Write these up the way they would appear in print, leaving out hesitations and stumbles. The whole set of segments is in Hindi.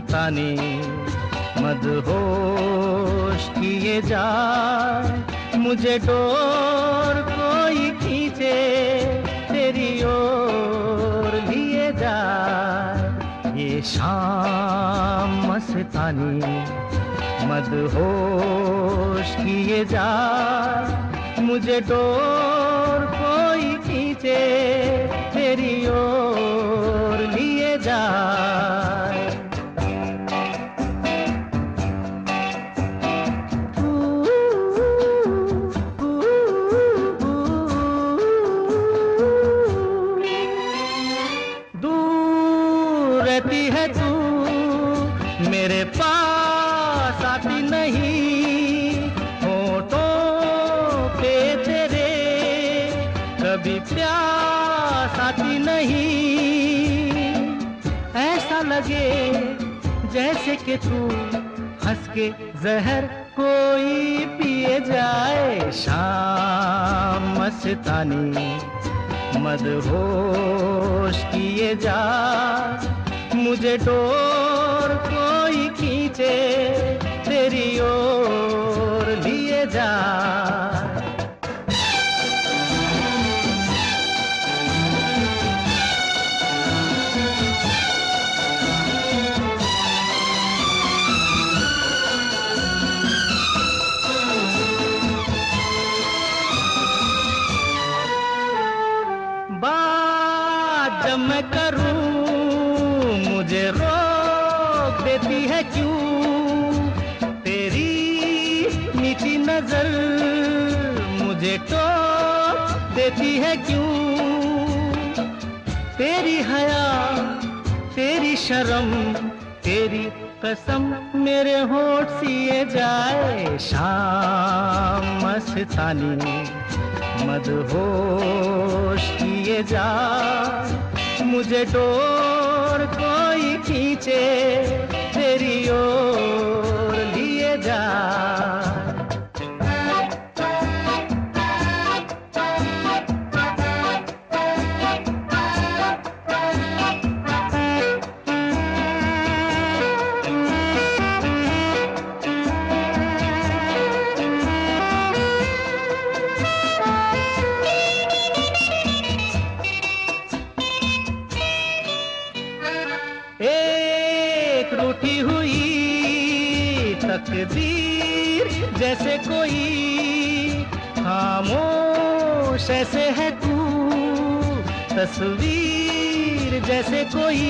मस्तानी मदहोश किए जाए, मुझे डोर कोई खींचे तेरी ओर लिए जाए। ये शाम मस्तानी मदहोश किए जाए, मुझे डोर कोई खींचे तेरी ओर लिए जाए। दूर रहती है तू, मेरे पास आती नहीं, होठों पे तेरे कभी प्यास आती नहीं। ऐसा लगे जैसे कि तू हंस के जहर कोई पिए जाए। शाम मस्तानी मदहोश किए जा, मुझे डोर कोई खींचे तेरी ओर लिए जा। बात जब मैं करूं मुझे रोक देती है क्यों, तेरी मीठी नजर मुझे टोक देती है क्यों। तेरी हया तेरी शर्म तेरी कसम मेरे होठ सिए जाए। शाम मस्तानी मदहोश किए जा, मुझे डोर कोई खींचे तेरी ओर लिए जा। एक रूठी हुई तकदीर जैसे कोई, खामोश ऐसे है तू तस्वीर जैसे कोई।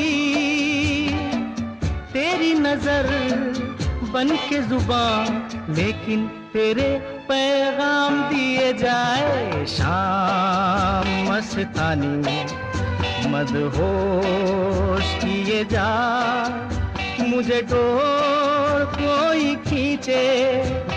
तेरी नजर बन के जुबान लेकिन तेरे पैगाम दिए जाए। शाम मस्तानी मदहोश किए जा, मुझे डोर कोई खींचे